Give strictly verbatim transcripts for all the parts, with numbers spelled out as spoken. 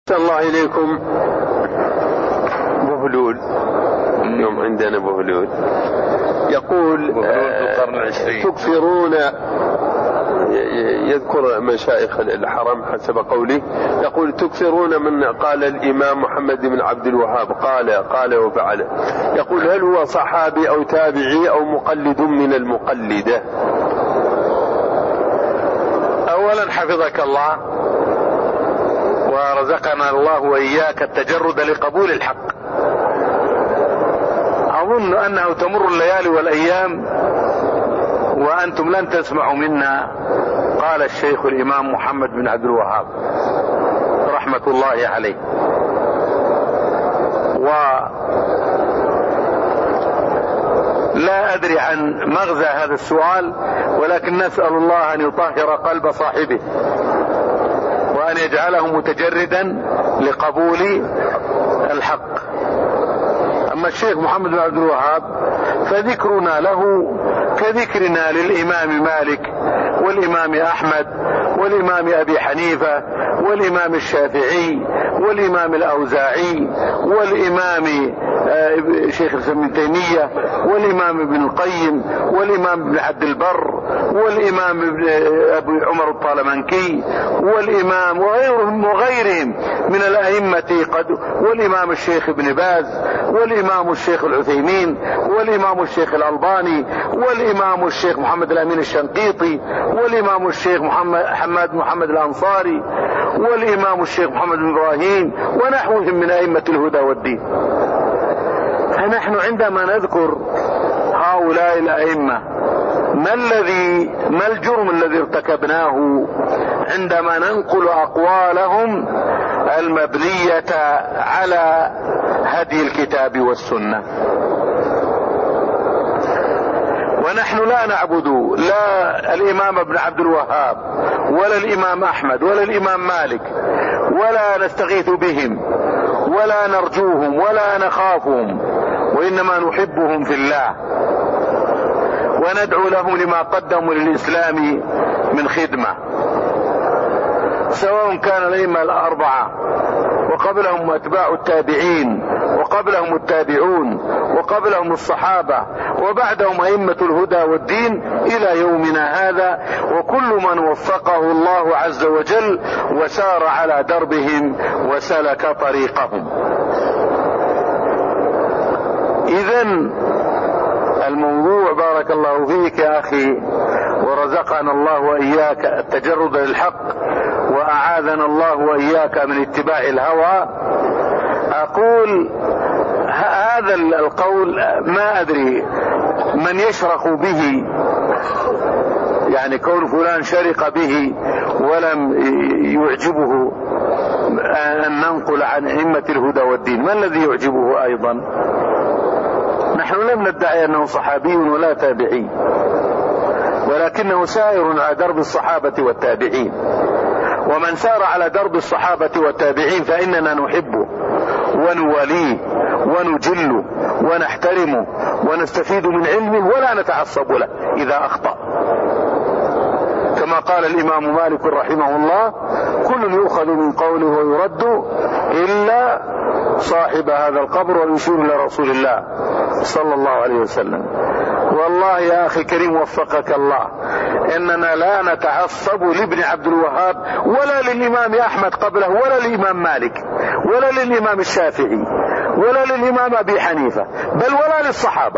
أحسن الله إليكم. بهلول اليوم عندنا بهلول يقول بهلول تكثرون، يذكر مشايخ الحرم حسب قوله، يقول تكثرون من قال الإمام محمد بن عبد الوهاب قال قال وفعل، يقول هل هو صحابي أو تابعي أو مقلد من المقلدة؟ أولا حفظك الله ورزقنا الله وإياك التجرد لقبول الحق. أظن أنه تمر الليالي والأيام وأنتم لن تسمعوا منا قال الشيخ الإمام محمد بن عبد الوهاب رحمة الله عليه. ولا أدري عن مغزى هذا السؤال، ولكن نسأل الله أن يطهر قلب صاحبه وأن يجعله متجردا لقبول الحق. أما الشيخ محمد بن عبد الوهاب فذكرنا له كذكرنا للإمام مالك والإمام أحمد والإمام أبي حنيفة والإمام الشافعي والإمام الأوزاعي والإمام شيخ الإسلام ابن تيمية والإمام ابن القيم والإمام ابن عبد البر والإمام أبو عمر الطالمنكي والإمام وغيرهم وغيرهم من الأئمة قد والإمام الشيخ ابن باز والإمام الشيخ العثيمين والإمام الشيخ الألباني والإمام الشيخ محمد الأمين الشنقيطي والإمام الشيخ محمد حماد محمد الأنصاري والإمام الشيخ محمد بن إبراهيم ونحوهم من أئمة الهدى والدين. فنحن عندما نذكر هؤلاء الأئمة ما الذي ما الجرم الذي ارتكبناه عندما ننقل أقوالهم المبنية على هدي الكتاب والسنة؟ ونحن لا نعبد لا الإمام ابن عبد الوهاب ولا الإمام أحمد ولا الإمام مالك ولا نستغيث بهم ولا نرجوهم ولا نخافهم، وإنما نحبهم في الله وندعو لهم لما قدموا للإسلام من خدمة، سواء كان الأئمة الأربعة وقبلهم أتباع التابعين وقبلهم التابعون وقبلهم الصحابة وبعدهم أئمة الهدى والدين إلى يومنا هذا، وكل من وفقه الله عز وجل وسار على دربهم وسلك طريقهم. إذن الموضوع بارك الله فيك يا أخي ورزقنا الله وإياك التجرد للحق وأعاذنا الله وإياك من اتباع الهوى. أقول هذا القول ما أدري من يشرق به، يعني كون فلان شرق به ولم يعجبه أن ننقل عن أئمة الهدى والدين، ما الذي يعجبه أيضا؟ نحن لم ندعي أنه صحابي ولا تابعي، ولكنه سائر على درب الصحابة والتابعين، ومن سار على درب الصحابة والتابعين فإننا نحبه ونواليه ونجله ونحترمه ونستفيد من علمه ولا نتعصب له إذا أخطأ، كما قال الإمام مالك رحمه الله كل يؤخذ من قوله ويرد إلا صاحب هذا القبر، ويشير إلى رسول الله صلى الله عليه وسلم. والله يا أخي كريم وفقك الله إننا لا نتعصب لابن عبد الوهاب ولا للإمام أحمد قبله ولا للإمام مالك ولا للإمام الشافعي ولا للإمام أبي حنيفة بل ولا للصحابة.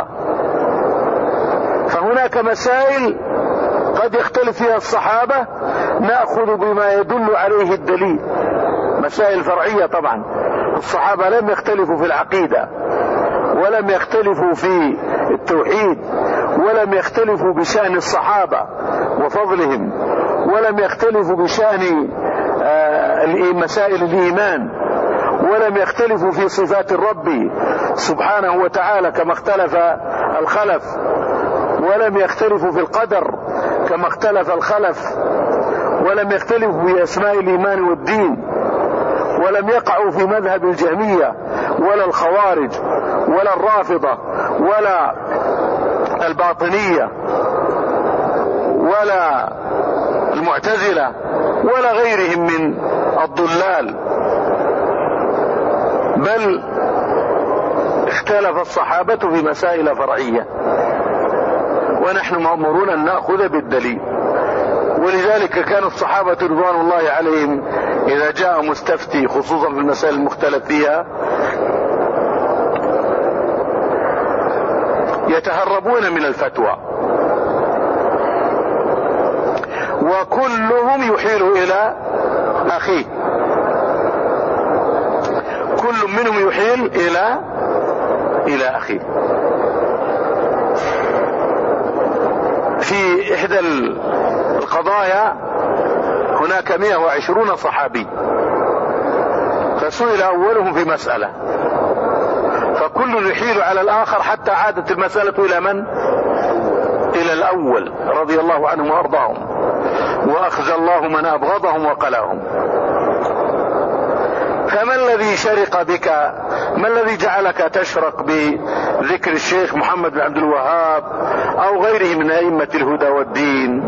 فهناك مسائل قد يختلف فيها الصحابة نأخذ بما يدل عليه الدليل، مسائل فرعية طبعا. الصحابة لم يختلفوا في العقيدة ولم يختلفوا في التوحيد ولم يختلفوا بشأن الصحابة وفضلهم ولم يختلفوا بشأن مسائل الإيمان ولم يختلفوا في صفات الرب سبحانه وتعالى كما اختلف الخلف، ولم يختلفوا في القدر كما اختلف الخلف، ولم يختلفوا في أسماء الإيمان والدين، ولم يقعوا في مذهب الجهمية ولا الخوارج ولا الرافضة ولا الباطنية ولا المعتزلة ولا غيرهم من الضلال. بل اختلف الصحابة في مسائل فرعية، ونحن مأمورون أن نأخذ بالدليل. ولذلك كان الصحابة رضوان الله عليهم إذا جاء مستفتي خصوصا في المسائل المختلف فيها يتهربون من الفتوى، وكلهم يحيل إلى أخيه، كل منهم يحيل إلى إلى أخيه. في إحدى القضايا هناك مئة وعشرون صحابي، فسئل أولهم في مسألة، فكل يحيل على الآخر حتى عادت المسألة إلى من؟ إلى الأول رضي الله عنهم وأرضاهم، وأخزى الله من أبغضهم وقلاهم. فما الذي شرق بك؟ ما الذي جعلك تشرق بذكر الشيخ محمد بن عبد الوهاب أو غيره من أئمة الهدى والدين؟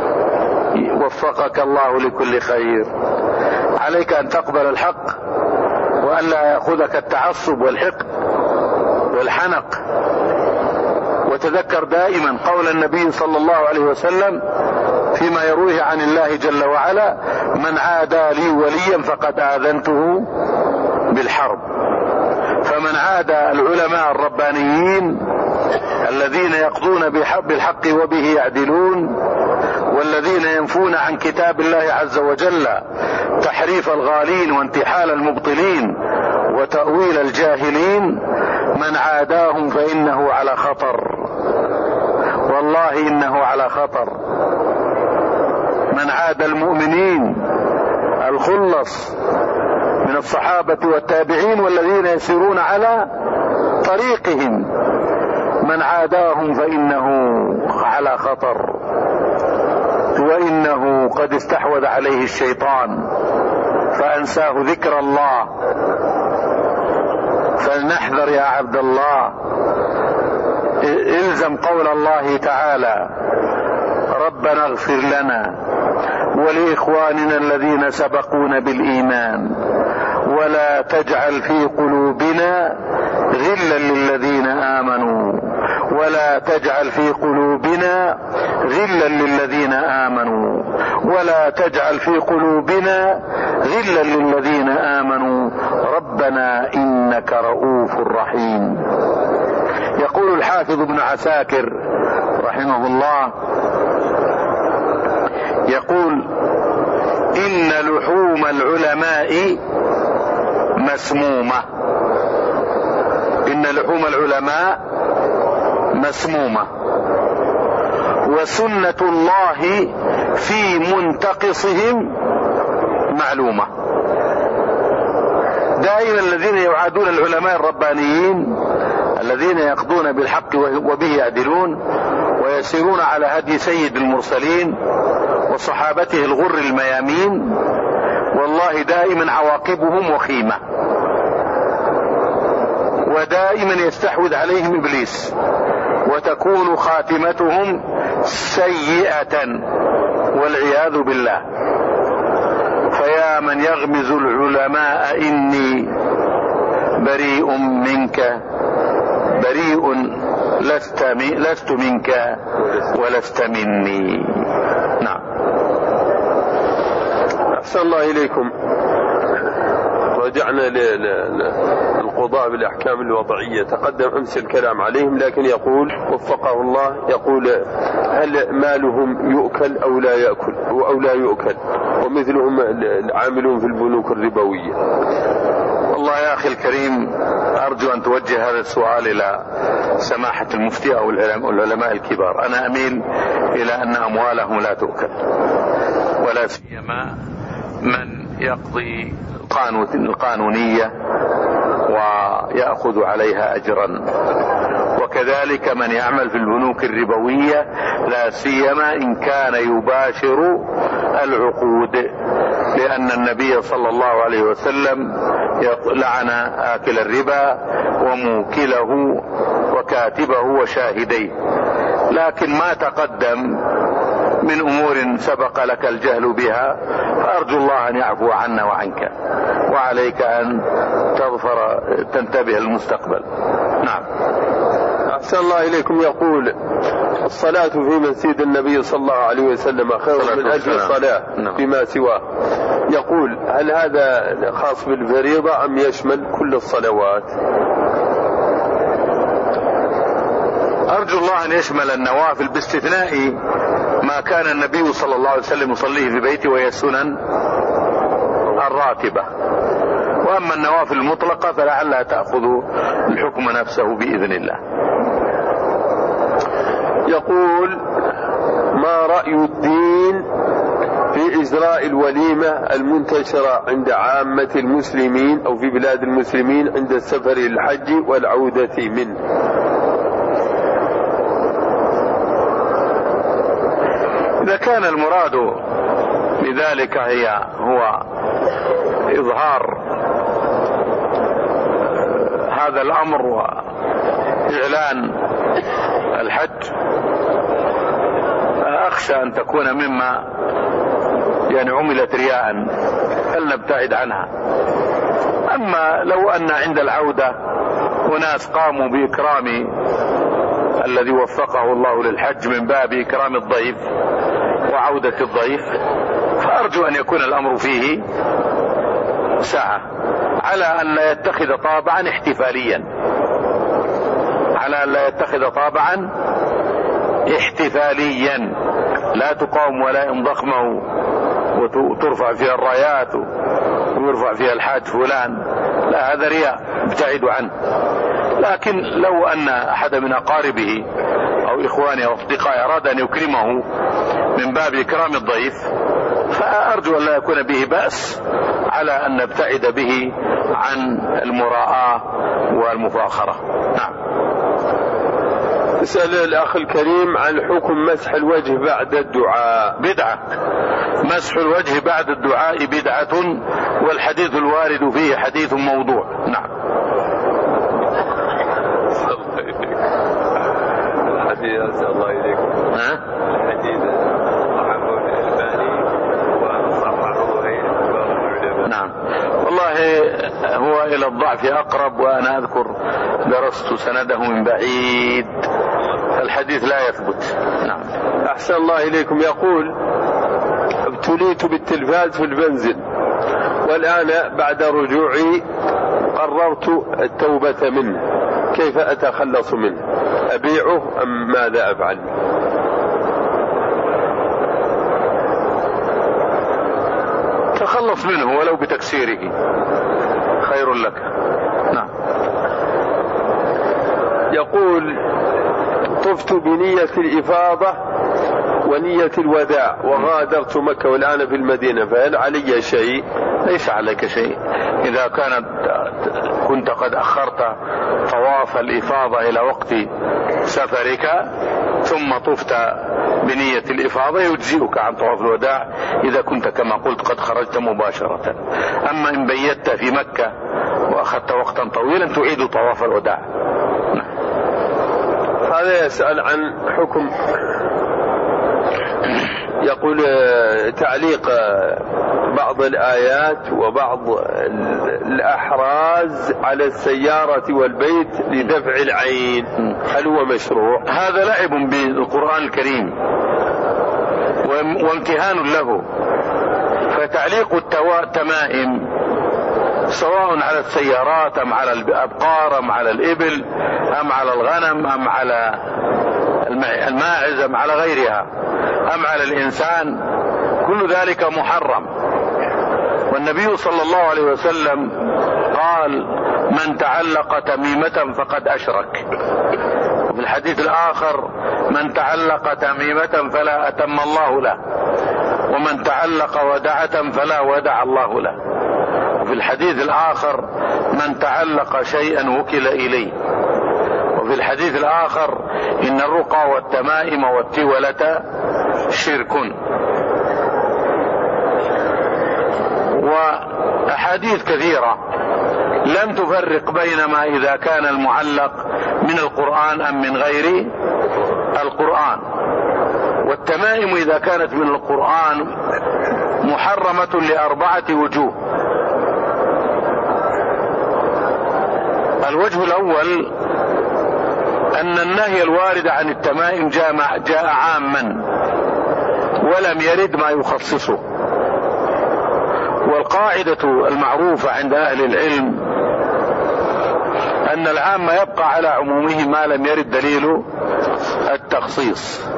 وفقك الله لكل خير. عليك أن تقبل الحق وأن لا يأخذك التعصب والحقد والحنق. وتذكر دائما قول النبي صلى الله عليه وسلم فيما يرويه عن الله جل وعلا: من عادى لي وليا فقد آذنته بالحرب. فمن عادى العلماء الربانيين الذين يقضون بالحق وبه يعدلون، والذين ينفون عن كتاب الله عز وجل تحريف الغالين وانتحال المبطلين وتأويل الجاهلين، من عاداهم فإنه على خطر، والله إنه على خطر. من عاد المؤمنين الخلص من الصحابة والتابعين والذين يسيرون على طريقهم، من عاداهم فإنه على خطر، وإنه قد استحوذ عليه الشيطان فأنساه ذكر الله. فلنحذر يا عبد الله، الزم قول الله تعالى: ربنا اغفر لنا ولإخواننا الذين سبقونا بالإيمان ولا تجعل في قلوبنا غلا للذين آمنوا ولا تجعل في قلوبنا غلا للذين آمنوا ولا تجعل في قلوبنا غلا للذين آمنوا ربنا إنك رؤوف رحيم. يقول الحافظ ابن عساكر رحمه الله، يقول: إن لحوم العلماء مسمومة، إن لحوم العلماء مسمومة، وسنة الله في منتقصهم معلومة. دائما الذين يعادون العلماء الربانيين الذين يقضون بالحق وبه يعدلون ويسيرون على هدي سيد المرسلين وصحابته الغر الميامين، والله دائما عواقبهم وخيمة، ودائما يستحوذ عليهم إبليس، وتكون خاتمتهم سيئة والعياذ بالله. فيا من يغمز العلماء إني بريء منك بريء لست, لست منك ولست مني. نعم. أحسن الله إليكم. رجعنا للقضاء بالأحكام الوضعية، تقدم أمس الكلام عليهم، لكن يقول وفقه الله، يقول: هل مالهم يؤكل أو لا يأكل أو لا يؤكل، ومثلهم العاملون في البنوك الربوية؟ والله يا أخي الكريم، أرجو أن توجه هذا السؤال إلى سماحة المفتي أو العلماء الكبار. أنا أميل إلى أن أموالهم لا تؤكل، ولا سيما من يقضي القانونية ويأخذ عليها أجرا، وكذلك من يعمل في البنوك الربوية، لا سيما إن كان يباشر العقود، لأن النبي صلى الله عليه وسلم لعن آكل الربا وموكله وكاتبه وشاهديه. لكن ما تقدم من أمور سبق لك الجهل بها، فأرجو الله أن يعفو عنا وعنك، وعليك أن تظفر تنتبه المستقبل. نعم. أحسن الله إليكم. يقول الصلاة في مسجد النبي صلى الله عليه وسلم خير من أجل الصلاة فيما سواه. يقول هل هذا خاص بالفريضة أم يشمل كل الصلوات؟ أرجو الله أن يشمل النوافل باستثناء ما كان النبي صلى الله عليه وسلم يصليه في بيته وهي السنن الراتبة، وأما النوافل المطلقة فلعلها تأخذ الحكم نفسه بإذن الله. يقول ما رأي الدين في إجراء الوليمة المنتشرة عند عامة المسلمين أو في بلاد المسلمين عند السفر للحج والعودة منه؟ إذا كان المراد بذلك هي هو إظهار هذا الأمر وإعلان الحج، أخشى أن تكون مما يعني عملت رياء، فلنبتعد عنها. أما لو أن عند العودة أناس قاموا بإكرام الذي وفقه الله للحج من باب إكرام الضيف وعودة الضيف، فأرجو أن يكون الأمر فيه سعة، على أن لا يتخذ طابعا احتفاليا، على أن لا يتخذ طابعا احتفاليا لا تقام ولا ضخمه وترفع فيها الرايات ويرفع فيها الحاج فلان، لا، هذا رياء ابتعدوا عنه. لكن لو أن أحد من أقاربه أو إخوانه أو أصدقائه أراد أن يكرمه من باب إكرام الضيف، فأرجو أن لا يكون به بأس، على أن نبتعد به عن المراءة والمفاخرة. نعم. اسأل الأخ الكريم عن حكم مسح الوجه بعد الدعاء. بدعة. مسح الوجه بعد الدعاء بدعة، والحديث الوارد فيه حديث موضوع. نعم. الحديث أسأل الله إليكم. ها؟ الحديث ضعفه الألباني وصححه بعض العلماء. نعم. والله هو إلى الضعف أقرب، وأنا أذكر درست سنده من بعيد، الحديث لا يثبت. نعم. أحسن الله إليكم. يقول ابتليت بالتلفاز في المنزل، والآن بعد رجوعي قررت التوبة منه، كيف أتخلص منه؟ أبيعه أم ماذا أفعل؟ تخلص منه ولو بتكسيره خير لك. نعم. يقول طفت بنية الإفاضة ونية الوداع وغادرت مكة والآن في المدينة، فهل علي شيء؟ ليس عليك شيء إذا كانت كنت قد أخرت طواف الإفاضة إلى وقت سفرك ثم طفت بنية الإفاضة يجزئك عن طواف الوداع إذا كنت كما قلت قد خرجت مباشرة. أما إن بيت في مكة وأخذت وقتا طويلا تعيد طواف الوداع. هذا يسأل عن حكم، يقول تعليق بعض الآيات وبعض الأحراز على السيارة والبيت لدفع العين، هل هو مشروع؟ هذا لعب بالقرآن الكريم وامتهان له. فتعليق التمائم سواء على السيارات أم على الأبقار أم على الإبل أم على الغنم أم على الماعز أم على غيرها أم على الإنسان، كل ذلك محرم. والنبي صلى الله عليه وسلم قال من تعلق تميمة فقد أشرك. وفي الحديث الآخر من تعلق تميمة فلا أتم الله له، ومن تعلق ودعة فلا ودع الله له. وفي الحديث الآخر من تعلق شيئا وكل إليه. وفي الحديث الآخر إن الرقى والتمائم والتولة شرك. وأحاديث كثيرة لم تفرق بين ما إذا كان المعلق من القرآن أم من غير القرآن. والتمائم إذا كانت من القرآن محرمة لأربعة وجوه. الوجه الأول أن النهي الوارد عن التمائم جاء عاما ولم يرد ما يخصصه، والقاعدة المعروفة عند أهل العلم أن العام يبقى على عمومه ما لم يرد دليل التخصيص،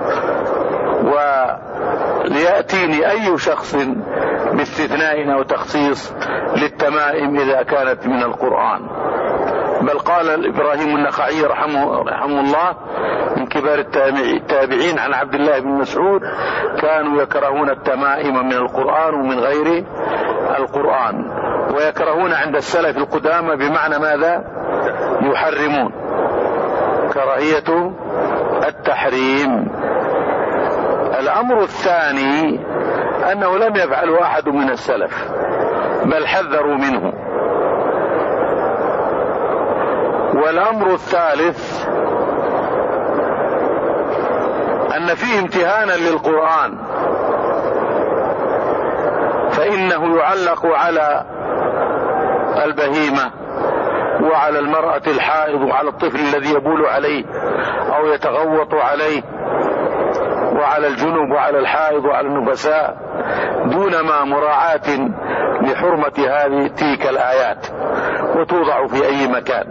وليأتيني أي شخص باستثناء أو تخصيص للتمائم إذا كانت من القرآن. بل قال إبراهيم النخعي رحمه, رحمه الله من كبار التابعين عن عبد الله بن مسعود: كانوا يكرهون التمائم من القرآن ومن غير القرآن، ويكرهون عند السلف القدامى بمعنى ماذا؟ يحرمون، كراهية التحريم. الأمر الثاني أنه لم يفعله أحد من السلف بل حذروا منه. والأمر الثالث أن فيه امتهانا للقرآن، فإنه يعلق على البهيمة وعلى المرأة الحائض وعلى الطفل الذي يبول عليه أو يتغوط عليه وعلى الجنوب وعلى الحائض وعلى النفساء، دون ما مراعاة لحرمة هذه تلك الآيات، وتوضع في أي مكان.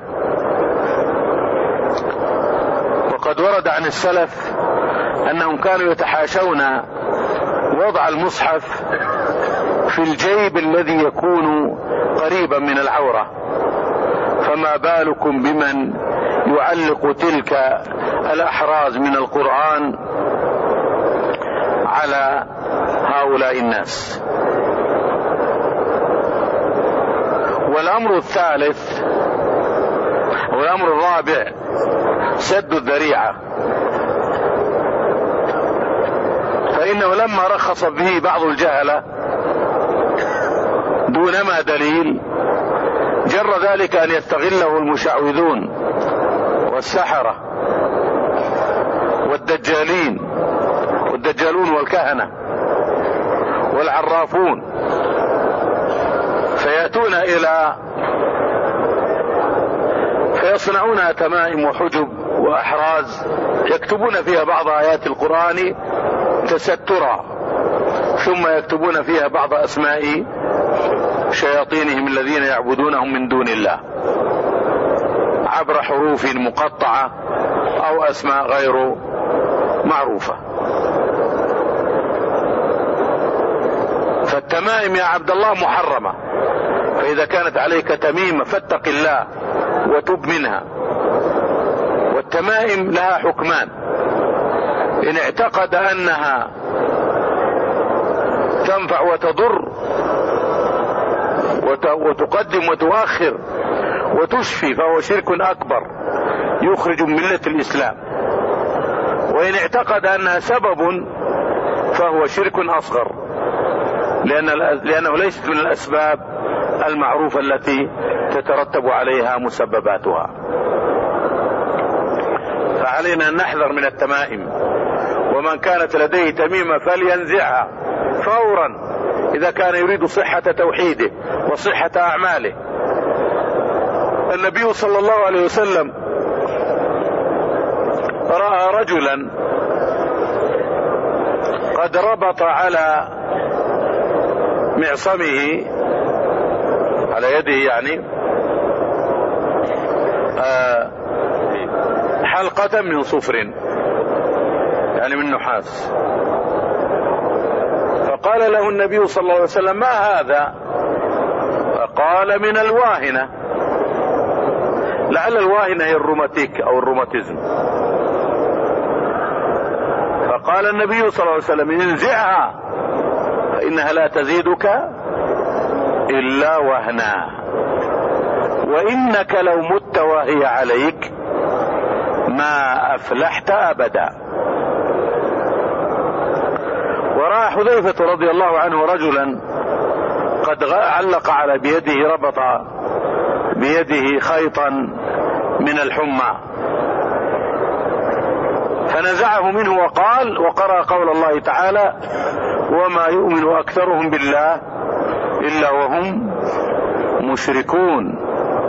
وقد ورد عن السلف أنهم كانوا يتحاشون وضع المصحف في الجيب الذي يكون قريبا من العورة، فما بالكم بمن يعلق تلك الأحراز من القرآن على هؤلاء الناس. والأمر الثالث والأمر الرابع سد الذريعة، فإنه لما رخص به بعض الجهلة دون ما دليل جر ذلك أن يستغله المشعوذون والسحرة والدجالين والدجالون والكهنة والعرافون، فيأتون إلى فيصنعون تمائم وحجب وأحراز يكتبون فيها بعض آيات القرآن تسترا، ثم يكتبون فيها بعض أسماء شياطينهم الذين يعبدونهم من دون الله عبر حروف مقطعة أو أسماء غير معروفة. فالتمائم يا عبد الله محرمة، فإذا كانت عليك تميمة فاتق الله وتب منها. والتمائم لها حكمان: إن اعتقد أنها تنفع وتضر وتقدم وتؤخر وتشفي فهو شرك أكبر يخرج من ملة الإسلام، وإن اعتقد أنها سبب فهو شرك أصغر، لأن لأنه ليست من الأسباب المعروفة التي تترتب عليها مسبباتها. فعلينا أن نحذر من التمائم، ومن كانت لديه تميمة فلينزعها فورا إذا كان يريد صحة توحيده وصحة أعماله. النبي صلى الله عليه وسلم رأى رجلا قد ربط على معصمه على يده يعني آه حلقة من صفر يعني من نحاس، فقال له النبي صلى الله عليه وسلم: ما هذا؟ فقال: من الواهنة. لعل الواهنة هي الروماتيك أو الروماتيزم. فقال النبي صلى الله عليه وسلم: انزعها فإنها لا تزيدك إلا وهنا، وإنك لو مت وهي عليك ما أفلحت أبدا. ورأى حذيفة رضي الله عنه رجلا قد علق على بيده ربط بيده خيطا من الحمى، فنزعه منه وقال وقرأ قول الله تعالى وما يؤمن أكثرهم بالله إلا وهم مشركون.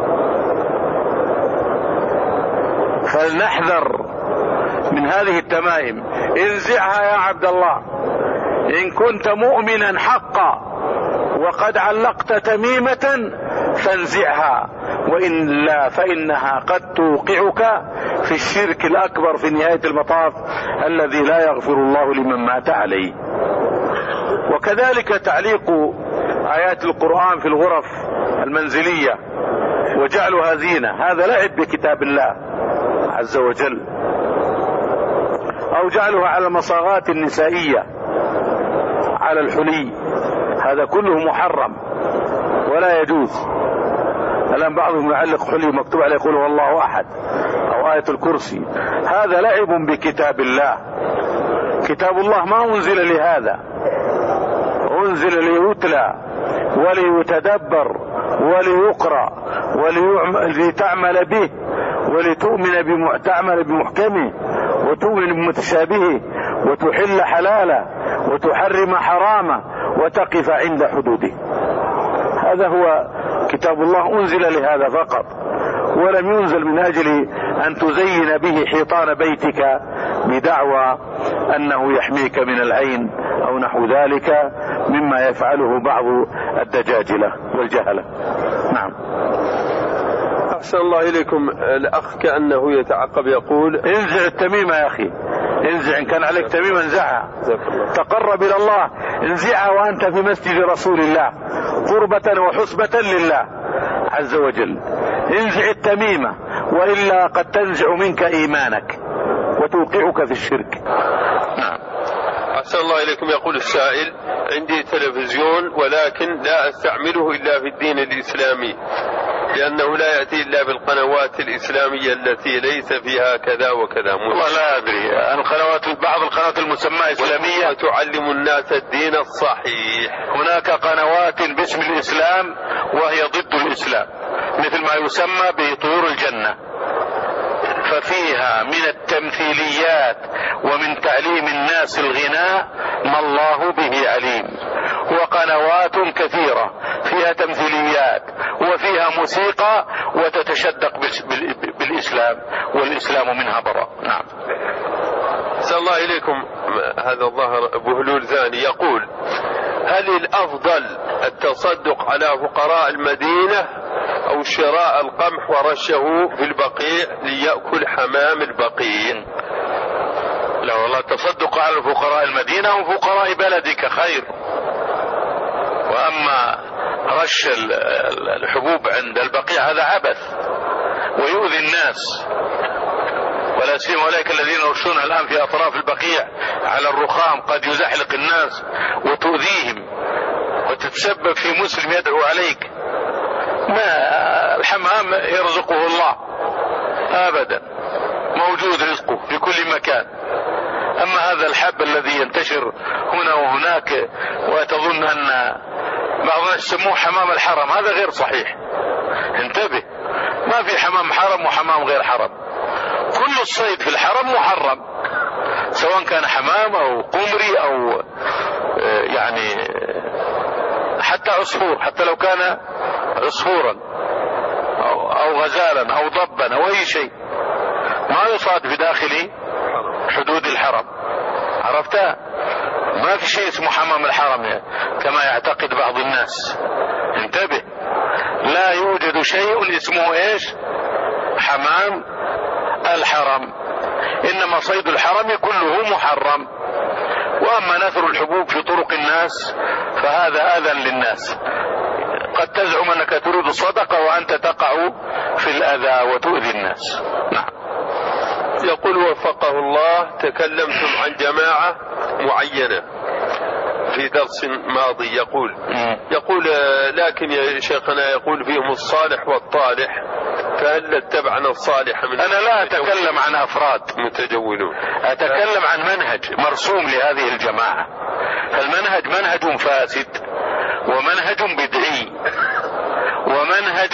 فلنحذر من هذه التمائم، انزعها يا عبد الله إن كنت مؤمنا حقا وقد علقت تميمة فانزعها، وإلا فإنها قد توقعك في الشرك الأكبر في نهاية المطاف الذي لا يغفر الله لمن مات عليه. وكذلك تعليق آيات القرآن في الغرف المنزلية وجعلها زينة، هذا لعب بكتاب الله عز وجل، أو جعلها على المصاغات النسائية على الحلي، هذا كله محرم ولا يجوز. الآن بعضهم يعلق حلي مكتوب عليه يقول والله أحد أو آية الكرسي، هذا لعب بكتاب الله. كتاب الله ما أنزل لهذا، أنزل ليتلى وليتدبر وليقرأ ولتعمل به ولتؤمن بمعتمل بمحكمه وتؤمن بمتشابهه وتحل حلاله وتحرم حرامه وتقف عند حدوده. هذا هو كتاب الله، أنزل لهذا فقط، ولم ينزل من أجل أن تزين به حيطان بيتك بدعوى أنه يحميك من العين أو نحو ذلك مما يفعله بعض الدجاجلة والجهلة. نعم. أحسن الله إليكم. الأخ كأنه يتعقب يقول انزع التميمة يا أخي، انزع إن كان عليك تميمة انزعها، تقرب إلى الله انزعها وأنت في مسجد رسول الله قربة وحسبة لله عز وجل. انزع التميمة وإلا قد تنزع منك إيمانك وتوقعك في الشرك. نعم. أحسن الله إليكم. يقول السائل عندي تلفزيون ولكن لا أستعمله إلا في الدين الإسلامي لأنه لا يأتي إلا بالقنوات الإسلامية التي ليس فيها كذا وكذا. ولا أدري القنوات، بعض القنوات المسمى إسلامية تعلم الناس الدين الصحيح. هناك قنوات باسم الإسلام وهي ضد الإسلام، مثل ما يسمى بطيور الجنة، ففيها من التمثيليات ومن تعليم الناس الغناء ما الله به عليم، وقنوات كثيرة فيها تمثيليات وفيها موسيقى وتتشدق بالإسلام والإسلام منها براء. نعم. أحسن الله إليكم. هذا الظاهر أبو هلول ثاني يقول هل الأفضل التصدق على فقراء المدينة أو شراء القمح ورشه في البقيع ليأكل حمام البقيع؟ لا والله، التصدق على فقراء المدينة وفقراء بلدك خير، وأما رش الحبوب عند البقيع هذا عبث ويؤذي الناس، ولا سيما أولئك الذين يرشون الآن في أطراف البقيع على الرخام قد يزحلق الناس وتؤذيهم وتتسبب في مسلم يدعو عليك. ما الحمام يرزقه الله أبدا، موجود رزقه في كل مكان. أما هذا الحب الذي ينتشر هنا وهناك وتظن أن بعض الناس يسموه حمام الحرم، هذا غير صحيح. انتبه، ما في حمام حرم وحمام غير حرم، كل الصيد في الحرم محرم، سواء كان حمام أو قمري أو يعني حتى عصفور، حتى لو كان عصفورا أو, أو غزالا أو ضبا أو أي شيء ما يصاد في داخل حدود الحرم. عرفتها؟ ما في شيء اسمه حمام الحرم كما يعتقد بعض الناس. انتبه، لا يوجد شيء اسمه ايش حمام الحرم، انما صيد الحرم كله محرم. واما نثر الحبوب في طرق الناس فهذا اذى للناس، قد تزعم انك تريد الصدقة وانت تقع في الاذى وتؤذي الناس. نعم. يقول وفقه الله تكلمتم عن جماعة معينة في درس ماضي، يقول يقول لكن يا شيخنا يقول فيهم الصالح والطالح، فهل اتبعنا الصالح من أنا لا أتكلم عن أفراد متجولون، أتكلم عن منهج مرسوم لهذه الجماعة. فالمنهج منهج فاسد ومنهج بدعي ومنهج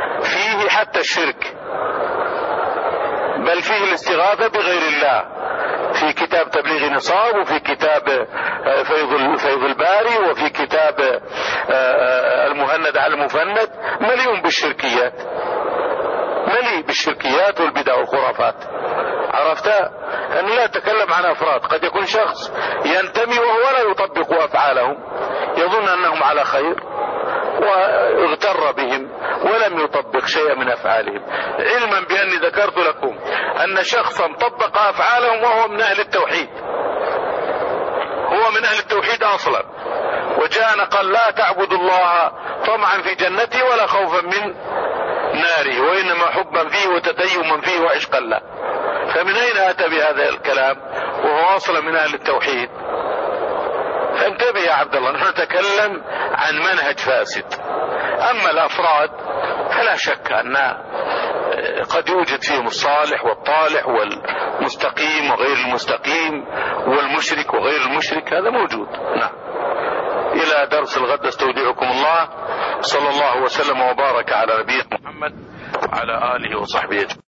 فيه حتى الشرك، بل فيه الاستغاثة بغير الله في كتاب تبليغ نصاب، وفي كتاب فيض فيض الباري، وفي كتاب المهند على المفند، مليون بالشركيات، مليء بالشركيات والبدع والخرافات. عرفت أن لا أتكلم عن أفراد، قد يكون شخص ينتمي وهو لا يطبق أفعالهم، يظن أنهم على خير واغتر بهم ولم يطبق شيئا من أفعالهم، علما بأني ذكرت لكم أن شخصا طبق أفعالهم وهو من أهل التوحيد، هو من أهل التوحيد أصلا، وجاءنا قال لا تعبد الله طمعا في جنته ولا خوفا من ناره، وإنما حبا فيه وتديما فيه وعشقا له. فمن أين أتى بهذا الكلام وهو أصلا من أهل التوحيد؟ فانتبه يا عبد الله، نحن نتكلم عن منهج فاسد. أما الأفراد فلا شك أن قد يوجد فيهم الصالح والطالح والمستقيم وغير المستقيم والمشرك وغير المشرك، هذا موجود. نعم. إلى درس الغد استودعكم الله، صلى الله وسلم وبارك على نبينا محمد وعلى آله وصحبه أجمعين.